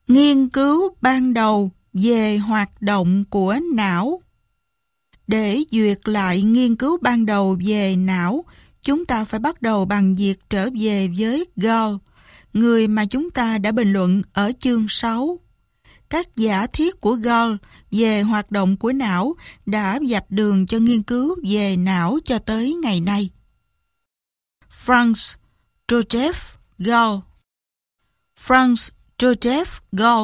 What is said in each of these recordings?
Nghiên cứu ban đầu về hoạt động của não. Để duyệt lại nghiên cứu ban đầu về não, chúng ta phải bắt đầu bằng việc trở về với Gall, người mà chúng ta đã bình luận ở chương 6. Các giả thiết của Gall về hoạt động của não đã vạch đường cho nghiên cứu về não cho tới ngày nay. Franz Joseph Gall. Franz Joseph Gall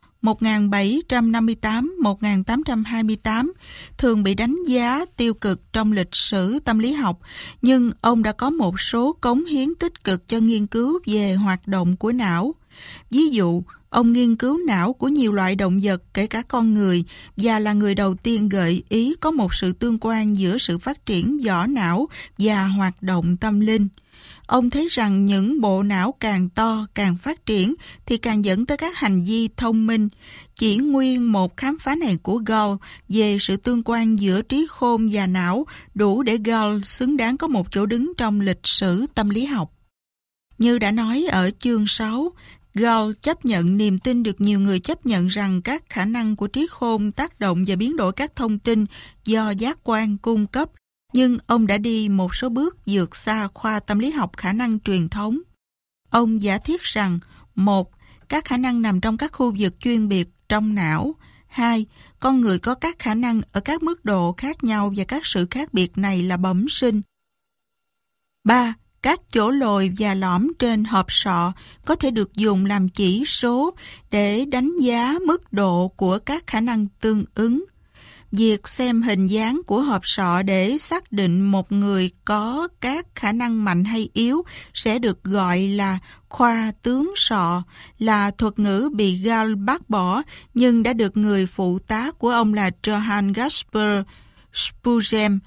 1758-1828 thường bị đánh giá tiêu cực trong lịch sử tâm lý học, nhưng ông đã có một số cống hiến tích cực cho nghiên cứu về hoạt động của não. Ví dụ, ông nghiên cứu não của nhiều loại động vật, kể cả con người, và là người đầu tiên gợi ý có một sự tương quan giữa sự phát triển vỏ não và hoạt động tâm linh. Ông thấy rằng những bộ não càng to, càng phát triển thì càng dẫn tới các hành vi thông minh. Chỉ nguyên một khám phá này của Gall về sự tương quan giữa trí khôn và não đủ để Gall xứng đáng có một chỗ đứng trong lịch sử tâm lý học. Như đã nói ở chương 6, Gall chấp nhận niềm tin được nhiều người chấp nhận rằng các khả năng của trí khôn tác động và biến đổi các thông tin do giác quan cung cấp, nhưng ông đã đi một số bước vượt xa khoa tâm lý học khả năng truyền thống. Ông giả thiết rằng: 1. Các khả năng nằm trong các khu vực chuyên biệt trong não. 2. Con người có các khả năng ở các mức độ khác nhau và các sự khác biệt này là bẩm sinh. 3. Các chỗ lồi và lõm trên hộp sọ có thể được dùng làm chỉ số để đánh giá mức độ của các khả năng tương ứng. Việc xem hình dáng của hộp sọ để xác định một người có các khả năng mạnh hay yếu sẽ được gọi là khoa tướng sọ, là thuật ngữ bị Gall bác bỏ nhưng đã được người phụ tá của ông là Johann Gaspar Spurgeon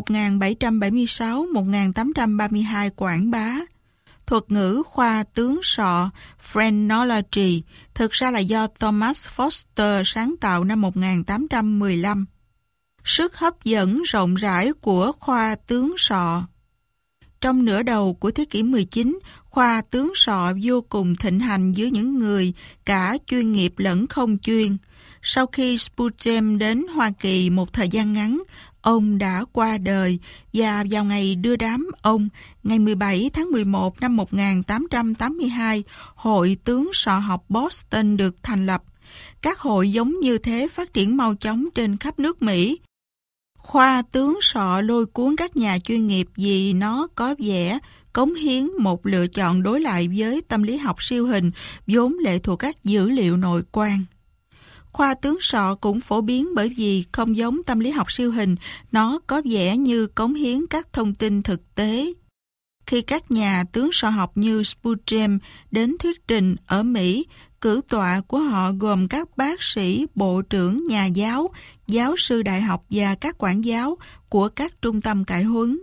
1776-1832 quảng bá. Thuật ngữ khoa tướng sọ phrenology thực ra là do Thomas Foster sáng tạo năm 1815. Sức hấp dẫn rộng rãi của khoa tướng sọ. Trong nửa đầu của thế kỷ 19, khoa tướng sọ vô cùng thịnh hành giữa những người cả chuyên nghiệp lẫn không chuyên. Sau khi Spurgeon đến Hoa Kỳ một thời gian ngắn, ông đã qua đời và vào ngày đưa đám ông, ngày 17 tháng 11 năm 1882, Hội tướng sọ học Boston được thành lập. Các hội giống như thế phát triển mau chóng trên khắp nước Mỹ. Khoa tướng sọ lôi cuốn các nhà chuyên nghiệp vì nó có vẻ cống hiến một lựa chọn đối lại với tâm lý học siêu hình vốn lệ thuộc các dữ liệu nội quan. Khoa tướng sọ cũng phổ biến bởi vì không giống tâm lý học siêu hình, nó có vẻ như cống hiến các thông tin thực tế. Khi các nhà tướng sọ học như Spurgeon đến thuyết trình ở Mỹ, cử tọa của họ gồm các bác sĩ, bộ trưởng, nhà giáo, giáo sư đại học và các quản giáo của các trung tâm cải huấn.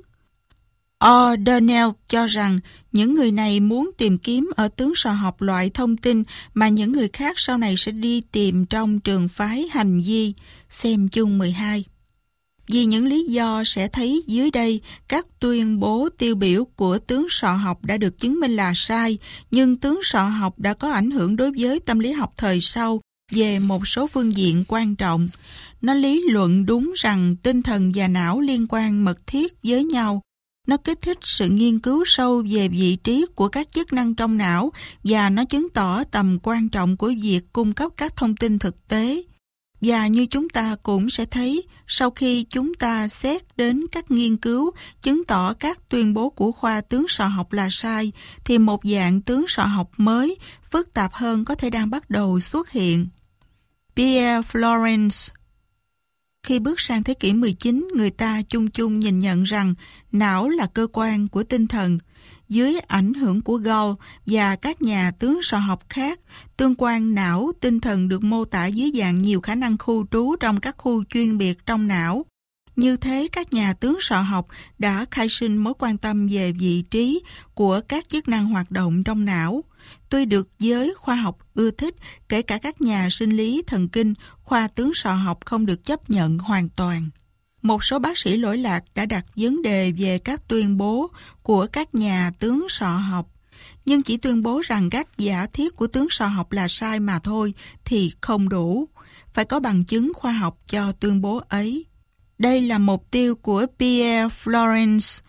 O'Donnell cho rằng những người này muốn tìm kiếm ở tướng sọ học loại thông tin mà những người khác sau này sẽ đi tìm trong trường phái hành vi, xem chương 12. Vì những lý do sẽ thấy dưới đây, các tuyên bố tiêu biểu của tướng sọ học đã được chứng minh là sai, nhưng tướng sọ học đã có ảnh hưởng đối với tâm lý học thời sau về một số phương diện quan trọng. Nó lý luận đúng rằng tinh thần và não liên quan mật thiết với nhau. Nó kích thích sự nghiên cứu sâu về vị trí của các chức năng trong não và nó chứng tỏ tầm quan trọng của việc cung cấp các thông tin thực tế. Và như chúng ta cũng sẽ thấy, sau khi chúng ta xét đến các nghiên cứu chứng tỏ các tuyên bố của khoa tướng sọ học là sai, thì một dạng tướng sọ học mới, phức tạp hơn có thể đang bắt đầu xuất hiện. Pierre Florence. Khi bước sang thế kỷ 19, người ta chung chung nhìn nhận rằng não là cơ quan của tinh thần. Dưới ảnh hưởng của Gall và các nhà tướng sọ học khác, tương quan não tinh thần được mô tả dưới dạng nhiều khả năng khu trú trong các khu chuyên biệt trong não. Như thế, các nhà tướng sọ học đã khai sinh mối quan tâm về vị trí của các chức năng hoạt động trong não. Tuy được giới khoa học ưa thích, kể cả các nhà sinh lý thần kinh, khoa tướng sọ học không được chấp nhận hoàn toàn. Một số bác sĩ lỗi lạc đã đặt vấn đề về các tuyên bố của các nhà tướng sọ học. nhưng chỉ tuyên bố rằng các giả thiết của tướng sọ học là sai mà thôi thì không đủ. Phải có bằng chứng khoa học cho tuyên bố ấy. Đây là mục tiêu của Pierre Florence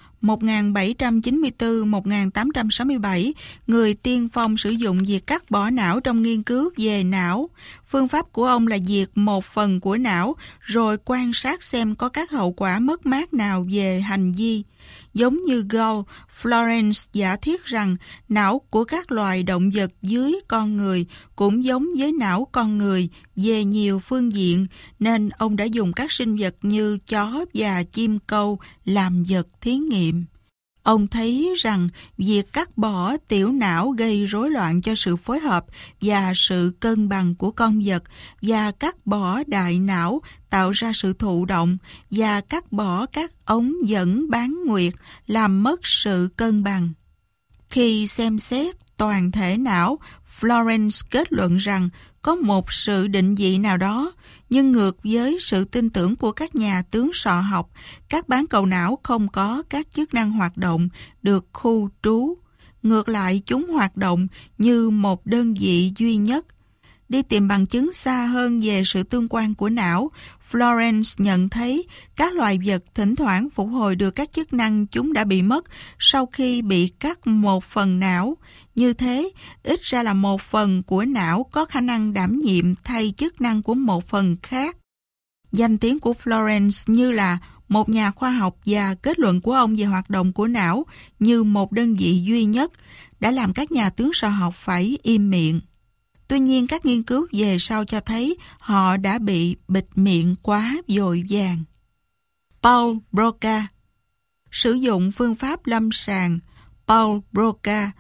1794-1867, người tiên phong sử dụng việc cắt bỏ não trong nghiên cứu về não. Phương pháp của ông là diệt một phần của não, rồi quan sát xem có các hậu quả mất mát nào về hành vi. Giống như Gall, Florence giả thiết rằng não của các loài động vật dưới con người cũng giống với não con người về nhiều phương diện, nên ông đã dùng các sinh vật như chó và chim câu làm vật thí nghiệm. Ông thấy rằng việc cắt bỏ tiểu não gây rối loạn cho sự phối hợp và sự cân bằng của con vật, và cắt bỏ đại não tạo ra sự thụ động, và cắt bỏ các ống dẫn bán nguyệt làm mất sự cân bằng. Khi xem xét toàn thể não, Florence kết luận rằng có một sự định vị nào đó, nhưng ngược với sự tin tưởng của các nhà tướng sọ học, các bán cầu não không có các chức năng hoạt động được khu trú. Ngược lại, chúng hoạt động như một đơn vị duy nhất. Đi tìm bằng chứng xa hơn về sự tương quan của não, Florence nhận thấy các loài vật thỉnh thoảng phục hồi được các chức năng chúng đã bị mất sau khi bị cắt một phần não. Như thế, ít ra là một phần của não có khả năng đảm nhiệm thay chức năng của một phần khác. Danh tiếng của Florence như là một nhà khoa học và kết luận của ông về hoạt động của não như một đơn vị duy nhất đã làm các nhà tướng sọ học phải im miệng. Tuy nhiên, các nghiên cứu về sau cho thấy họ đã bị bịt miệng quá vội vàng. Paul Broca sử dụng phương pháp lâm sàng. Paul Broca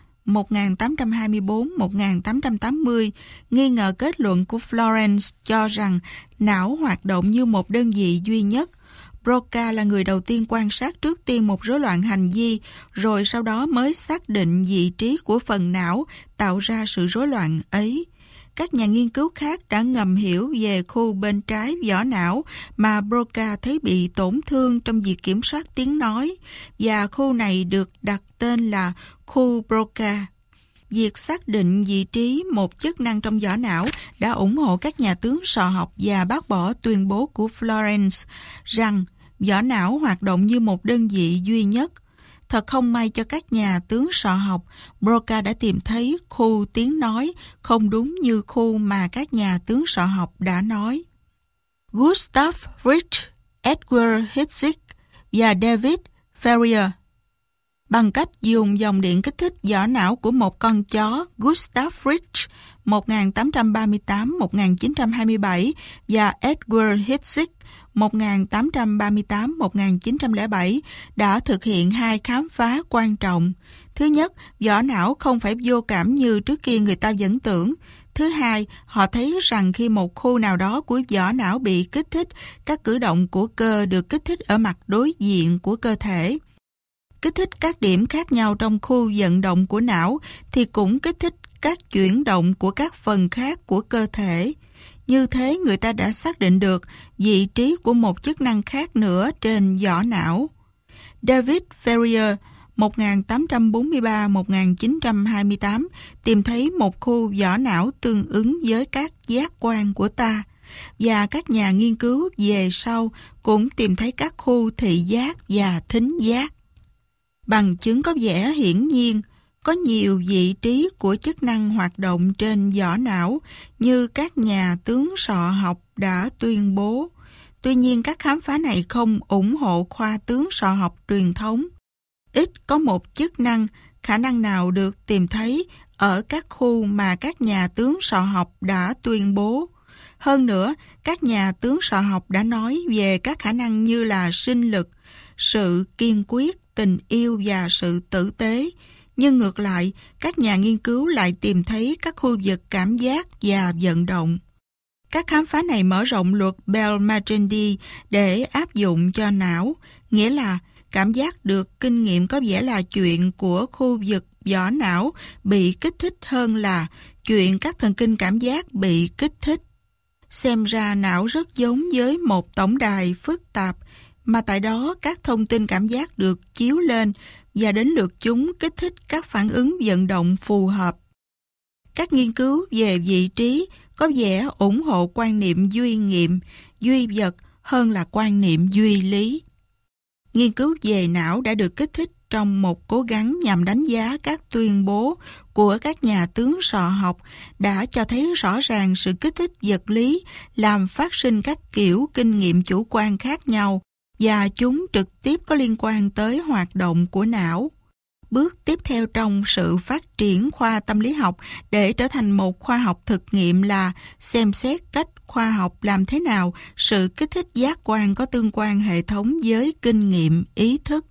1824-1880 nghi ngờ kết luận của Florence cho rằng não hoạt động như một đơn vị duy nhất. Broca là người đầu tiên quan sát trước tiên một rối loạn hành vi, rồi sau đó mới xác định vị trí của phần não tạo ra sự rối loạn ấy. Các nhà nghiên cứu khác đã ngầm hiểu về khu bên trái vỏ não mà Broca thấy bị tổn thương trong việc kiểm soát tiếng nói, và khu này được đặt tên là khu Broca. Việc xác định vị trí một chức năng trong vỏ não đã ủng hộ các nhà tướng sọ học và bác bỏ tuyên bố của Florence rằng vỏ não hoạt động như một đơn vị duy nhất. Thật không may cho các nhà tướng sọ học, Broca đã tìm thấy khu tiếng nói không đúng như khu mà các nhà tướng sọ học đã nói. Gustav Fritsch, Edward Hitzig và David Ferrier bằng cách dùng dòng điện kích thích vỏ não của một con chó, Gustav Fritsch 1838-1927 và Edward Hitzig 1838-1907 đã thực hiện hai khám phá quan trọng. Thứ nhất, vỏ não không phải vô cảm như trước kia người ta vẫn tưởng. Thứ hai, họ thấy rằng khi một khu nào đó của vỏ não bị kích thích, các cử động của cơ được kích thích ở mặt đối diện của cơ thể. Kích thích các điểm khác nhau trong khu vận động của não thì cũng kích thích các chuyển động của các phần khác của cơ thể. Như thế, người ta đã xác định được vị trí của một chức năng khác nữa trên vỏ não. David Ferrier 1843-1928 tìm thấy một khu vỏ não tương ứng với các giác quan của ta, và các nhà nghiên cứu về sau cũng tìm thấy các khu thị giác và thính giác. Bằng chứng có vẻ hiển nhiên, có nhiều vị trí của chức năng hoạt động trên vỏ não như các nhà tướng sọ học đã tuyên bố. Tuy nhiên, các khám phá này không ủng hộ khoa tướng sọ học truyền thống. Ít có một chức năng, khả năng nào được tìm thấy ở các khu mà các nhà tướng sọ học đã tuyên bố. Hơn nữa, các nhà tướng sọ học đã nói về các khả năng như là sinh lực, sự kiên quyết, tình yêu và sự tử tế. Nhưng ngược lại, các nhà nghiên cứu lại tìm thấy các khu vực cảm giác và vận động. Các khám phá này mở rộng luật Bell-Magendie để áp dụng cho não, nghĩa là cảm giác được kinh nghiệm có vẻ là chuyện của khu vực vỏ não bị kích thích hơn là chuyện các thần kinh cảm giác bị kích thích. Xem ra não rất giống với một tổng đài phức tạp, mà tại đó các thông tin cảm giác được chiếu lên và đến lượt chúng kích thích các phản ứng vận động phù hợp. Các nghiên cứu về vị trí có vẻ ủng hộ quan niệm duy nghiệm, duy vật hơn là quan niệm duy lý. Nghiên cứu về não đã được kích thích trong một cố gắng nhằm đánh giá các tuyên bố của các nhà tướng sọ học đã cho thấy rõ ràng sự kích thích vật lý làm phát sinh các kiểu kinh nghiệm chủ quan khác nhau và chúng trực tiếp có liên quan tới hoạt động của não. Bước tiếp theo trong sự phát triển khoa tâm lý học để trở thành một khoa học thực nghiệm là xem xét cách khoa học làm thế nào sự kích thích giác quan có tương quan hệ thống với kinh nghiệm ý thức.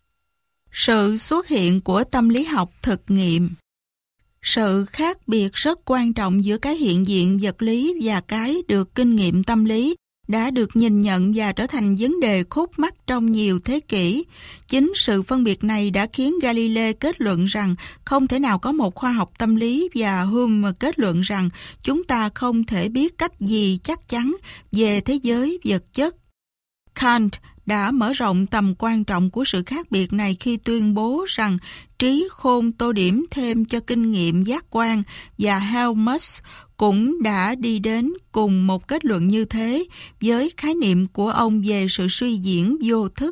Sự xuất hiện của tâm lý học thực nghiệm. Sự khác biệt rất quan trọng giữa cái hiện diện vật lý và cái được kinh nghiệm tâm lý đã được nhìn nhận và trở thành vấn đề khúc mắc trong nhiều thế kỷ. Chính sự phân biệt này đã khiến Galileo kết luận rằng không thể nào có một khoa học tâm lý và Hume kết luận rằng chúng ta không thể biết cách gì chắc chắn về thế giới vật chất. Kant đã mở rộng tầm quan trọng của sự khác biệt này khi tuyên bố rằng trí khôn tô điểm thêm cho kinh nghiệm giác quan, và Helmholtz cũng đã đi đến cùng một kết luận như thế với khái niệm của ông về sự suy diễn vô thức.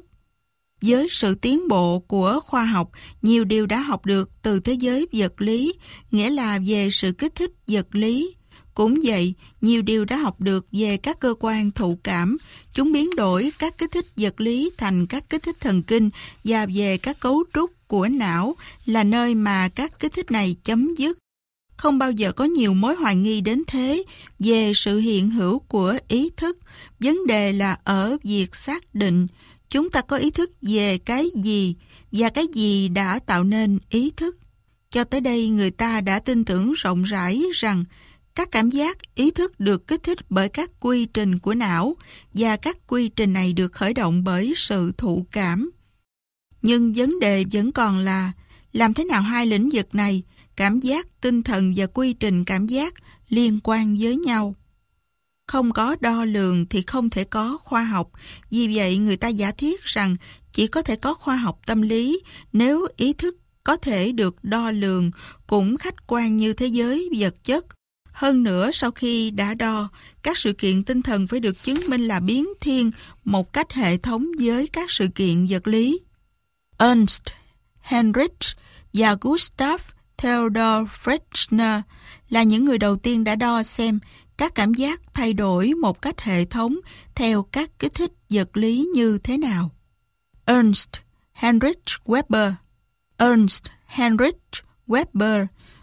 Với sự tiến bộ của khoa học, nhiều điều đã học được từ thế giới vật lý, nghĩa là về sự kích thích vật lý. Cũng vậy, nhiều điều đã học được về các cơ quan thụ cảm. Chúng biến đổi các kích thích vật lý thành các kích thích thần kinh, và về các cấu trúc của não là nơi mà các kích thích này chấm dứt. Không bao giờ có nhiều mối hoài nghi đến thế về sự hiện hữu của ý thức. Vấn đề là ở việc xác định chúng ta có ý thức về cái gì và cái gì đã tạo nên ý thức. Cho tới đây, người ta đã tin tưởng rộng rãi rằng các cảm giác, ý thức được kích thích bởi các quy trình của não, và các quy trình này được khởi động bởi sự thụ cảm. Nhưng vấn đề vẫn còn là làm thế nào hai lĩnh vực này, cảm giác, tinh thần và quy trình cảm giác, liên quan với nhau. Không có đo lường thì không thể có khoa học. Vì vậy, người ta giả thiết rằng chỉ có thể có khoa học tâm lý nếu ý thức có thể được đo lường cũng khách quan như thế giới vật chất. Hơn nữa, sau khi đã đo, các sự kiện tinh thần phải được chứng minh là biến thiên một cách hệ thống với các sự kiện vật lý. Ernst, Heinrich và Gustav Theodor Fechner là những người đầu tiên đã đo xem các cảm giác thay đổi một cách hệ thống theo các kích thích vật lý như thế nào. Ernst Heinrich Weber. Ernst Heinrich Weber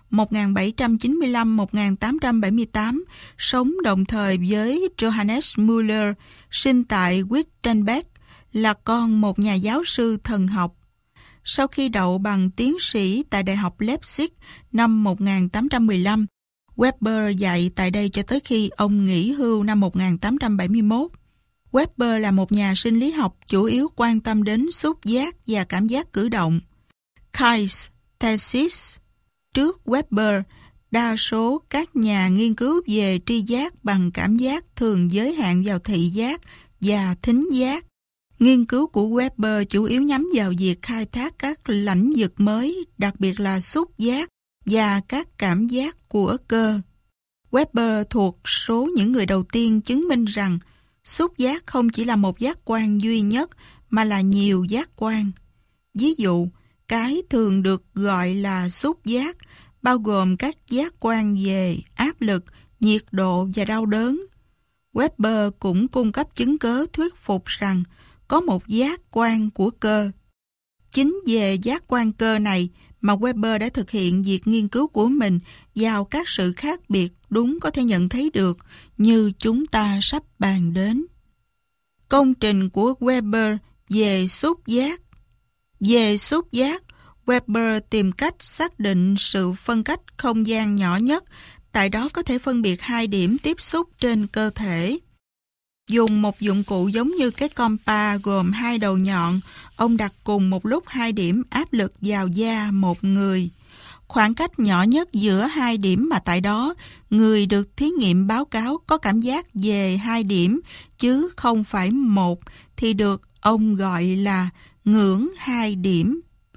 1795-1878, sống đồng thời với Johannes Müller, sinh tại Wittenberg, là con một nhà giáo sư thần học. Sau khi đậu bằng tiến sĩ tại Đại học Leipzig năm 1815, Weber dạy tại đây cho tới khi ông nghỉ hưu năm 1871. Weber là một nhà sinh lý học chủ yếu quan tâm đến xúc giác và cảm giác cử động. Kais thesis. Trước Weber, đa số các nhà nghiên cứu về tri giác bằng cảm giác thường giới hạn vào thị giác và thính giác. Nghiên cứu của Weber chủ yếu nhắm vào việc khai thác các lãnh vực mới, đặc biệt là xúc giác và các cảm giác của cơ. Weber thuộc số những người đầu tiên chứng minh rằng xúc giác không chỉ là một giác quan duy nhất mà là nhiều giác quan. Ví dụ, cái thường được gọi là xúc giác, bao gồm các giác quan về áp lực, nhiệt độ và đau đớn. Weber cũng cung cấp chứng cớ thuyết phục rằng có một giác quan của cơ. Chính về giác quan cơ này mà Weber đã thực hiện việc nghiên cứu của mình vào các sự khác biệt đúng có thể nhận thấy được như chúng ta sắp bàn đến. Công trình của Weber về xúc giác. Về xúc giác, Weber tìm cách xác định sự phân cách không gian nhỏ nhất, tại đó có thể phân biệt hai điểm tiếp xúc trên cơ thể. Dùng một dụng cụ giống như cái compa gồm hai đầu nhọn, ông đặt cùng một lúc hai điểm áp lực vào da một người. Khoảng cách nhỏ nhất giữa hai điểm mà tại đó, người được thí nghiệm báo cáo có cảm giác về hai điểm, chứ không phải một, thì được ông gọi là ngưỡng hai điểm.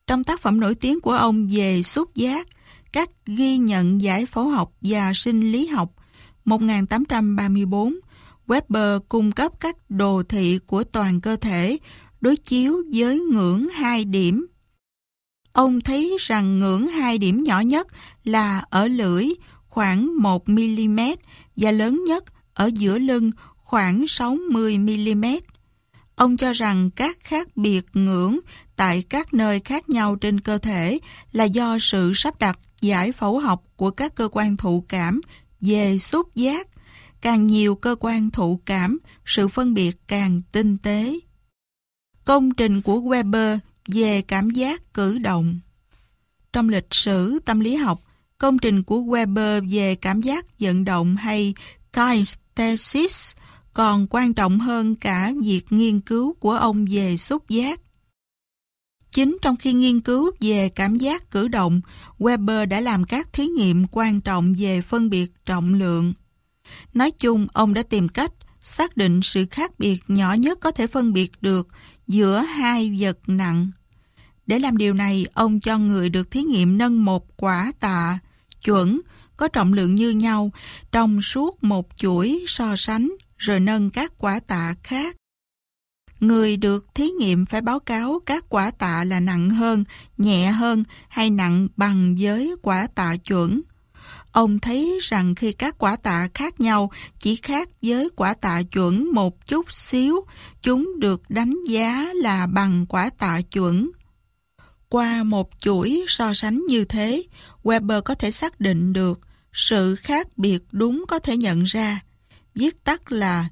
Trong tác phẩm nổi tiếng của ông về xúc giác, các ghi nhận giải phẫu học và sinh lý học 1834, Weber cung cấp các đồ thị của toàn cơ thể đối chiếu với ngưỡng 2 điểm. Ông thấy rằng ngưỡng 2 điểm nhỏ nhất là ở lưỡi khoảng 1 mm và lớn nhất ở giữa lưng khoảng 60 mm. Ông cho rằng các khác biệt ngưỡng tại các nơi khác nhau trên cơ thể là do sự sắp đặt giải phẫu học của các cơ quan thụ cảm về xúc giác. Càng nhiều cơ quan thụ cảm, sự phân biệt càng tinh tế. Công trình của Weber về cảm giác cử động. Trong lịch sử tâm lý học, công trình của Weber về cảm giác vận động hay kinesthesis còn quan trọng hơn cả việc nghiên cứu của ông về xúc giác. Chính trong khi nghiên cứu về cảm giác cử động, Weber đã làm các thí nghiệm quan trọng về phân biệt trọng lượng. Nói chung, ông đã tìm cách xác định sự khác biệt nhỏ nhất có thể phân biệt được giữa hai vật nặng. Để làm điều này, ông cho người được thí nghiệm nâng một quả tạ chuẩn có trọng lượng như nhau trong suốt một chuỗi so sánh, rồi nâng các quả tạ khác. Người được thí nghiệm phải báo cáo các quả tạ là nặng hơn, nhẹ hơn hay nặng bằng với quả tạ chuẩn. Ông thấy rằng khi các quả tạ khác nhau chỉ khác với quả tạ chuẩn một chút xíu, chúng được đánh giá là bằng quả tạ chuẩn. Qua một chuỗi so sánh như thế, Weber có thể xác định được sự khác biệt đúng có thể nhận ra, viết tắt là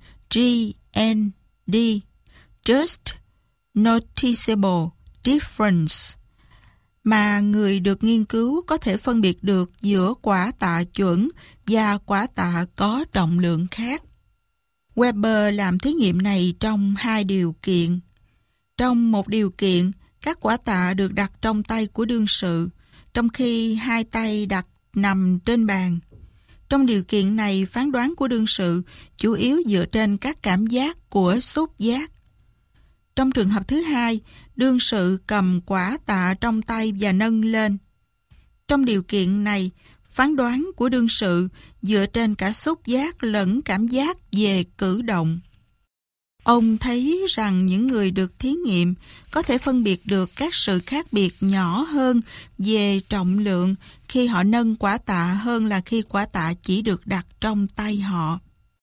GND, Just Noticeable Difference, mà người được nghiên cứu có thể phân biệt được giữa quả tạ chuẩn và quả tạ có trọng lượng khác. Weber làm thí nghiệm này trong hai điều kiện. Trong một điều kiện, các quả tạ được đặt trong tay của đương sự, trong khi hai tay đặt nằm trên bàn. Trong điều kiện này, phán đoán của đương sự chủ yếu dựa trên các cảm giác của xúc giác. Trong trường hợp thứ hai, đương sự cầm quả tạ trong tay và nâng lên. Trong điều kiện này, phán đoán của đương sự dựa trên cả xúc giác lẫn cảm giác về cử động. Ông thấy rằng những người được thí nghiệm có thể phân biệt được các sự khác biệt nhỏ hơn về trọng lượng khi họ nâng quả tạ hơn là khi quả tạ chỉ được đặt trong tay họ.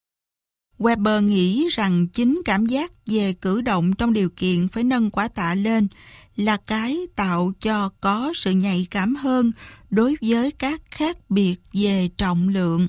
Weber nghĩ rằng chính cảm giác về cử động trong điều kiện phải nâng quả tạ lên là cái tạo cho có sự nhạy cảm hơn đối với các khác biệt về trọng lượng.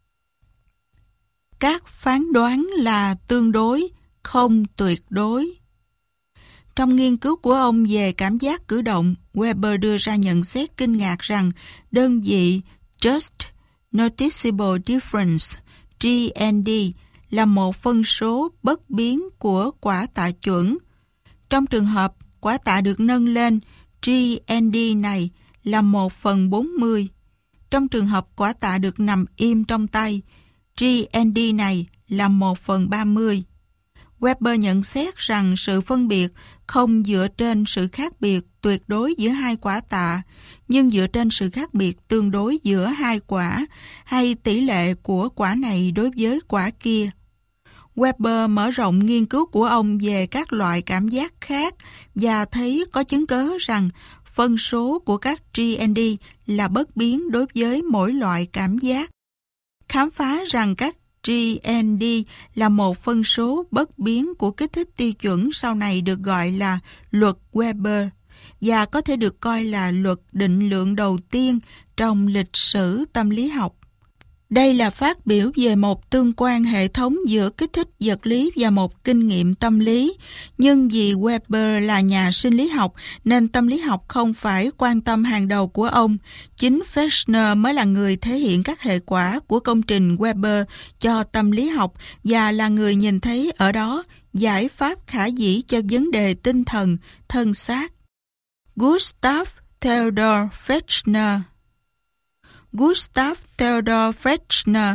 Các phán đoán là tương đối, không tuyệt đối. Trong nghiên cứu của ông về cảm giác cử động, Weber đưa ra nhận xét kinh ngạc rằng đơn vị Just Noticeable Difference, GND, là một phân số bất biến của quả tạ chuẩn. Trong trường hợp quả tạ được nâng lên, GND này là 1/40. Trong trường hợp quả tạ được nằm im trong tay, GND này là 1/30. Weber nhận xét rằng sự phân biệt không dựa trên sự khác biệt tuyệt đối giữa hai quả tạ, nhưng dựa trên sự khác biệt tương đối giữa hai quả hay tỷ lệ của quả này đối với quả kia. Weber mở rộng nghiên cứu của ông về các loại cảm giác khác và thấy có chứng cớ rằng phân số của các GND là bất biến đối với mỗi loại cảm giác. Khám phá rằng các GND là một phân số bất biến của kích thích tiêu chuẩn sau này được gọi là luật Weber và có thể được coi là luật định lượng đầu tiên trong lịch sử tâm lý học. Đây là phát biểu về một tương quan hệ thống giữa kích thích vật lý và một kinh nghiệm tâm lý. Nhưng vì Weber là nhà sinh lý học nên tâm lý học không phải quan tâm hàng đầu của ông. Chính Fechner mới là người thể hiện các hệ quả của công trình Weber cho tâm lý học và là người nhìn thấy ở đó giải pháp khả dĩ cho vấn đề tinh thần, thân xác. Gustav Theodor Fechner. Gustav Theodor Fechner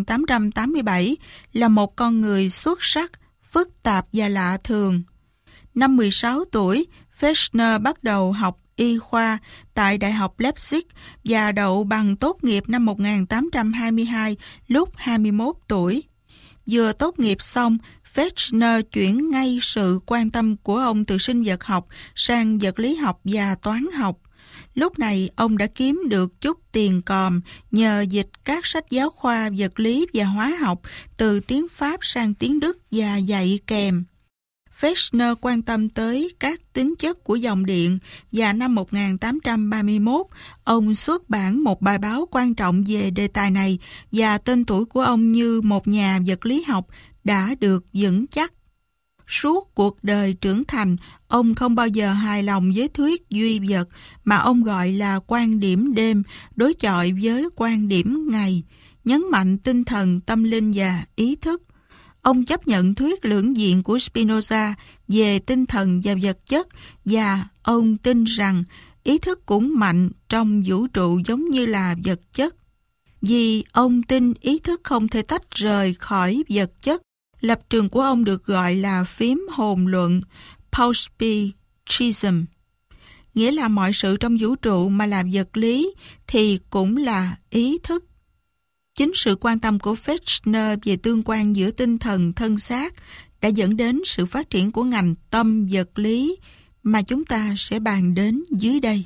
1801-1887 là một con người xuất sắc, phức tạp và lạ thường. Năm 16 tuổi, Fechner bắt đầu học y khoa tại Đại học Leipzig và đậu bằng tốt nghiệp năm 1822 lúc 21 tuổi. Vừa tốt nghiệp xong, Fechner chuyển ngay sự quan tâm của ông từ sinh vật học sang vật lý học và toán học. Lúc này, ông đã kiếm được chút tiền còm nhờ dịch các sách giáo khoa vật lý và hóa học từ tiếng Pháp sang tiếng Đức và dạy kèm. Fechner quan tâm tới các tính chất của dòng điện và năm 1831, ông xuất bản một bài báo quan trọng về đề tài này và tên tuổi của ông như một nhà vật lý học đã được vững chắc. Suốt cuộc đời trưởng thành, ông không bao giờ hài lòng với thuyết duy vật mà ông gọi là quan điểm đêm đối chọi với quan điểm ngày, nhấn mạnh tinh thần, tâm linh và ý thức. Ông chấp nhận thuyết lưỡng diện của Spinoza về tinh thần và vật chất và ông tin rằng ý thức cũng mạnh trong vũ trụ giống như là vật chất. Vì ông tin ý thức không thể tách rời khỏi vật chất, lập trường của ông được gọi là phím hồn luận, Pauspichism. Nghĩa là mọi sự trong vũ trụ mà là vật lý thì cũng là ý thức. Chính sự quan tâm của Fechner về tương quan giữa tinh thần thân xác đã dẫn đến sự phát triển của ngành tâm vật lý mà chúng ta sẽ bàn đến dưới đây.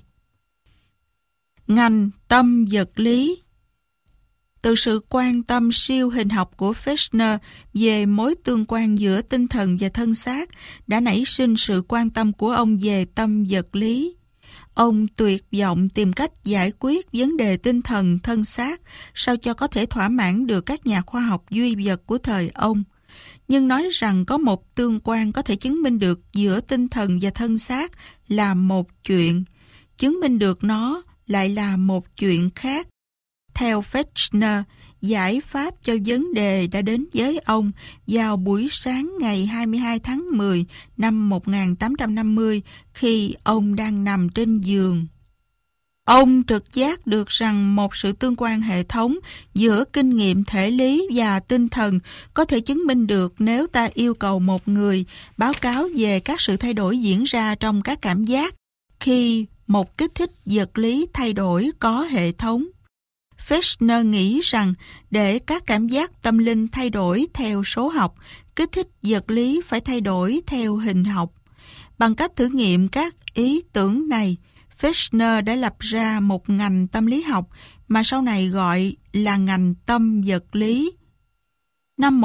Ngành tâm vật lý. Từ sự quan tâm siêu hình học của Fechner về mối tương quan giữa tinh thần và thân xác đã nảy sinh sự quan tâm của ông về tâm vật lý. Ông tuyệt vọng tìm cách giải quyết vấn đề tinh thần thân xác sao cho có thể thỏa mãn được các nhà khoa học duy vật của thời ông. Nhưng nói rằng có một tương quan có thể chứng minh được giữa tinh thần và thân xác là một chuyện, chứng minh được nó lại là một chuyện khác. Theo Fechner, giải pháp cho vấn đề đã đến với ông vào buổi sáng ngày 22 tháng 10 năm 1850 khi ông đang nằm trên giường. Ông trực giác được rằng một sự tương quan hệ thống giữa kinh nghiệm thể lý và tinh thần có thể chứng minh được nếu ta yêu cầu một người báo cáo về các sự thay đổi diễn ra trong các cảm giác khi một kích thích vật lý thay đổi có hệ thống. Fechner nghĩ rằng để các cảm giác tâm linh thay đổi theo số học, kích thích vật lý phải thay đổi theo hình học. Bằng cách thử nghiệm các ý tưởng này, Fechner đã lập ra một ngành tâm lý học mà sau này gọi là ngành tâm vật lý. Năm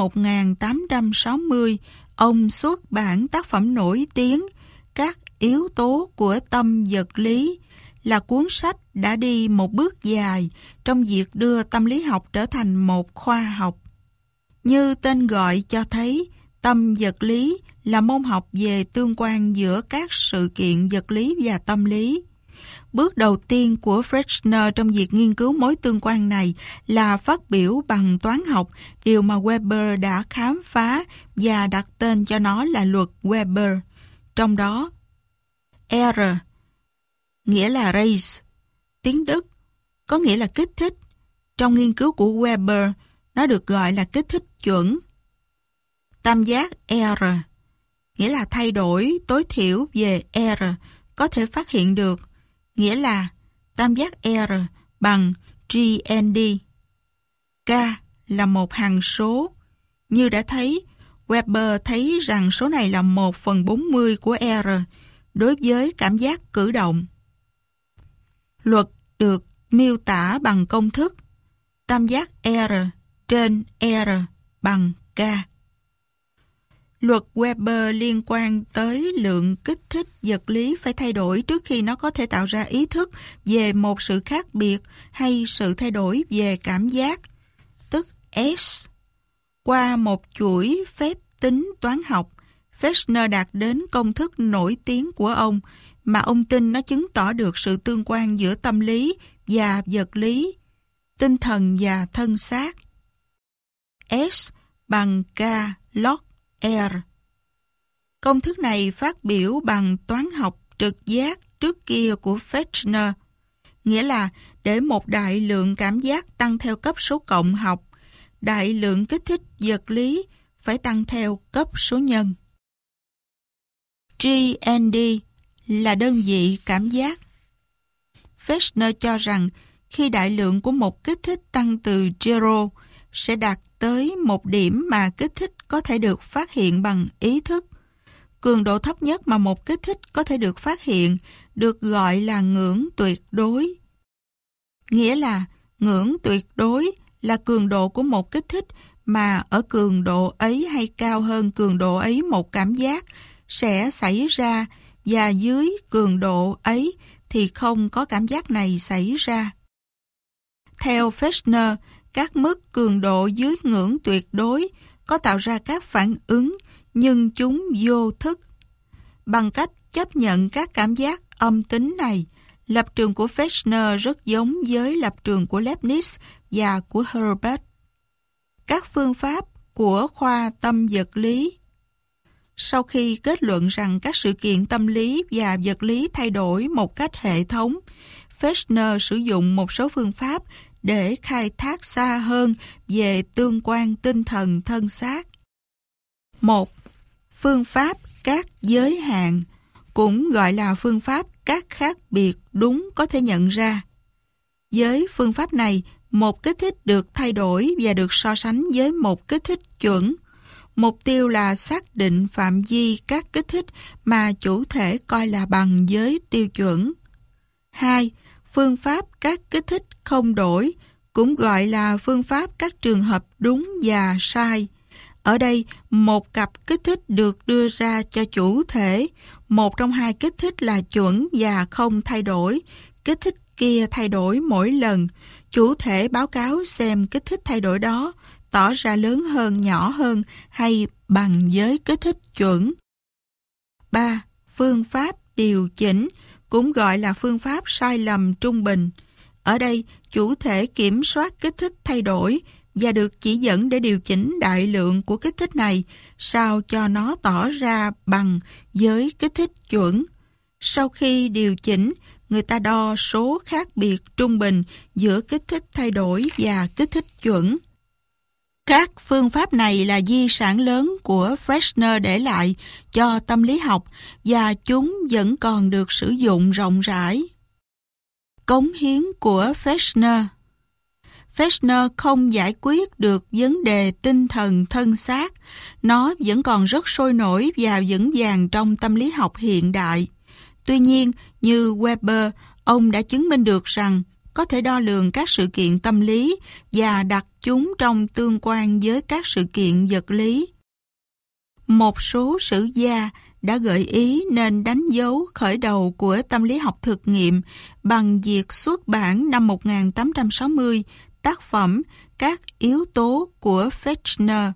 1860, ông xuất bản tác phẩm nổi tiếng Các yếu tố của tâm vật lý, là cuốn sách đã đi một bước dài trong việc đưa tâm lý học trở thành một khoa học. Như tên gọi cho thấy, tâm vật lý là môn học về tương quan giữa các sự kiện vật lý và tâm lý. Bước đầu tiên của Fechner trong việc nghiên cứu mối tương quan này là phát biểu bằng toán học, điều mà Weber đã khám phá và đặt tên cho nó là luật Weber. Trong đó, R nghĩa là Reiz, tiếng Đức, có nghĩa là kích thích. Trong nghiên cứu của Weber, nó được gọi là kích thích chuẩn. Tam giác R, nghĩa là thay đổi tối thiểu về R, có thể phát hiện được, nghĩa là tam giác R bằng GND. K là một hằng số. Như đã thấy, Weber thấy rằng số này là 1/40 của R đối với cảm giác cử động. Luật được miêu tả bằng công thức tam giác R trên R bằng K. Luật Weber liên quan tới lượng kích thích vật lý phải thay đổi trước khi nó có thể tạo ra ý thức về một sự khác biệt hay sự thay đổi về cảm giác, tức S. Qua một chuỗi phép tính toán học, Fechner đạt đến công thức nổi tiếng của ông mà ông tin nó chứng tỏ được sự tương quan giữa tâm lý và vật lý, tinh thần và thân xác. S bằng K log R. Công thức này phát biểu bằng toán học trực giác trước kia của Fechner, nghĩa là để một đại lượng cảm giác tăng theo cấp số cộng học, đại lượng kích thích vật lý phải tăng theo cấp số nhân. GND là đơn vị cảm giác. Fechner cho rằng khi đại lượng của một kích thích tăng từ 0 sẽ đạt tới một điểm mà kích thích có thể được phát hiện bằng ý thức. Cường độ thấp nhất mà một kích thích có thể được phát hiện được gọi là ngưỡng tuyệt đối. Nghĩa là ngưỡng tuyệt đối là cường độ của một kích thích mà ở cường độ ấy hay cao hơn cường độ ấy một cảm giác sẽ xảy ra, và dưới cường độ ấy thì không có cảm giác này xảy ra. Theo Fechner, các mức cường độ dưới ngưỡng tuyệt đối có tạo ra các phản ứng nhưng chúng vô thức. Bằng cách chấp nhận các cảm giác âm tính này, lập trường của Fechner rất giống với lập trường của Leibniz và của Hilbert. Các phương pháp của khoa tâm vật lý. Sau khi kết luận rằng các sự kiện tâm lý và vật lý thay đổi một cách hệ thống, Fechner sử dụng một số phương pháp để khai thác xa hơn về tương quan tinh thần thân xác. 1. Phương pháp các giới hạn, cũng gọi là phương pháp các khác biệt đúng có thể nhận ra. Với phương pháp này, một kích thích được thay đổi và được so sánh với một kích thích chuẩn. Mục tiêu là xác định phạm vi các kích thích mà chủ thể coi là bằng với tiêu chuẩn. 2. Phương pháp các kích thích không đổi, cũng gọi là phương pháp các trường hợp đúng và sai. Ở đây, một cặp kích thích được đưa ra cho chủ thể. Một trong hai kích thích là chuẩn và không thay đổi. Kích thích kia thay đổi mỗi lần. Chủ thể báo cáo xem kích thích thay đổi đó tỏ ra lớn hơn, nhỏ hơn hay bằng với kích thích chuẩn. 3. Phương pháp điều chỉnh, cũng gọi là phương pháp sai lầm trung bình. Ở đây, chủ thể kiểm soát kích thích thay đổi và được chỉ dẫn để điều chỉnh đại lượng của kích thích này sao cho nó tỏ ra bằng với kích thích chuẩn. Sau khi điều chỉnh, người ta đo số khác biệt trung bình giữa kích thích thay đổi và kích thích chuẩn. Các phương pháp này là di sản lớn của Fechner để lại cho tâm lý học và chúng vẫn còn được sử dụng rộng rãi. Cống hiến của Fechner. Fechner không giải quyết được vấn đề tinh thần thân xác. Nó vẫn còn rất sôi nổi và vững vàng trong tâm lý học hiện đại. Tuy nhiên, như Weber, ông đã chứng minh được rằng có thể đo lường các sự kiện tâm lý và đặt chúng trong tương quan với các sự kiện vật lý. Một số sử gia đã gợi ý nên đánh dấu khởi đầu của tâm lý học thực nghiệm bằng việc xuất bản năm 1860 tác phẩm Các yếu tố của Fechner.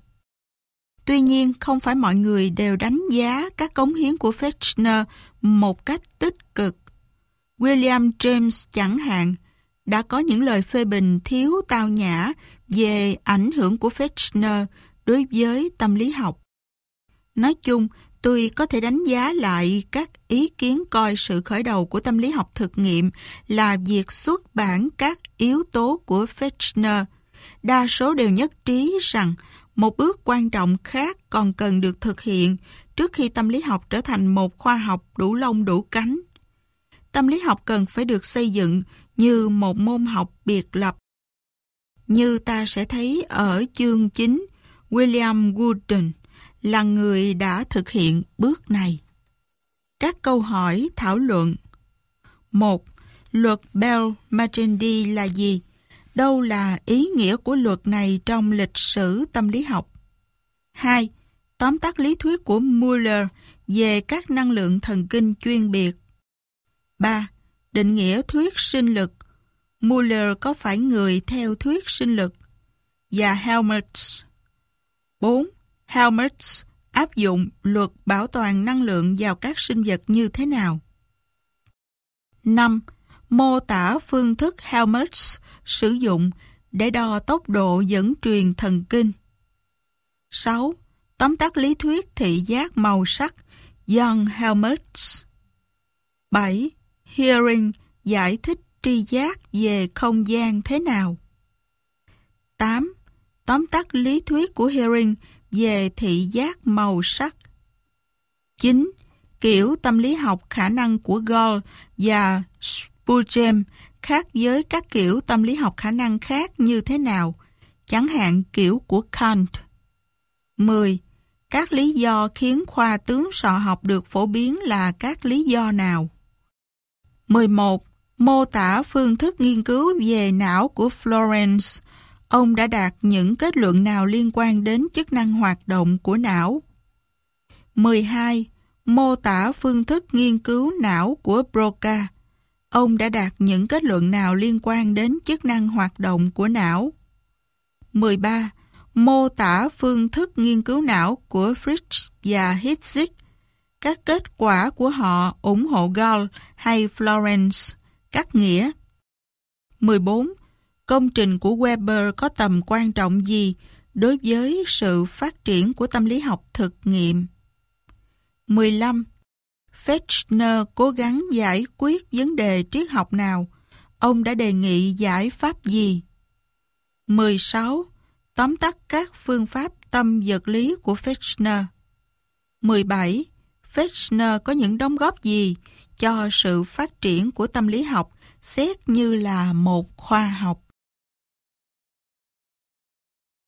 Tuy nhiên, không phải mọi người đều đánh giá các cống hiến của Fechner một cách tích cực. William James chẳng hạn đã có những lời phê bình thiếu tao nhã về ảnh hưởng của Fechner đối với tâm lý học. Nói chung, tôi có thể đánh giá lại các ý kiến coi sự khởi đầu của tâm lý học thực nghiệm là việc xuất bản các yếu tố của Fechner. Đa số đều nhất trí rằng một bước quan trọng khác còn cần được thực hiện trước khi tâm lý học trở thành một khoa học đủ lông đủ cánh. Tâm lý học cần phải được xây dựng như một môn học biệt lập. Như ta sẽ thấy ở chương 9, William Gurdon là người đã thực hiện bước này. Các câu hỏi thảo luận. 1. Luật Bell-Magendie là gì? Đâu là ý nghĩa của luật này trong lịch sử tâm lý học? 2. Tóm tắt lý thuyết của Muller về các năng lượng thần kinh chuyên biệt. 3. Định nghĩa thuyết sinh lực. Muller có phải người theo thuyết sinh lực? Và Helmholtz. 4. Helmholtz áp dụng luật bảo toàn năng lượng vào các sinh vật như thế nào? 5. Mô tả phương thức Helmholtz sử dụng để đo tốc độ dẫn truyền thần kinh. 6. Tóm tắt lý thuyết thị giác màu sắc John Helmholtz. 7. Hearing giải thích tri giác về không gian thế nào? 8. Tóm tắt lý thuyết của Hearing về thị giác màu sắc. 9. Kiểu tâm lý học khả năng của Gall và Spurgeon khác với các kiểu tâm lý học khả năng khác như thế nào? Chẳng hạn kiểu của Kant. 10. Các lý do khiến khoa tướng sọ học được phổ biến là các lý do nào? 11. Mô tả phương thức nghiên cứu về não của Florence. Ông đã đạt những kết luận nào liên quan đến chức năng hoạt động của não? 12. Mô tả phương thức nghiên cứu não của Broca. Ông đã đạt những kết luận nào liên quan đến chức năng hoạt động của não? 13. Mô tả phương thức nghiên cứu não của Fritsch và Hitzig. Các kết quả của họ ủng hộ Gall hay Florence? Cắt nghĩa. 14. Công trình của Weber có tầm quan trọng gì đối với sự phát triển của tâm lý học thực nghiệm? 15. Fechner cố gắng giải quyết vấn đề triết học nào? Ông đã đề nghị giải pháp gì? 16. Tóm tắt các phương pháp tâm vật lý của Fechner. 17. Fechner có những đóng góp gì cho sự phát triển của tâm lý học xét như là một khoa học?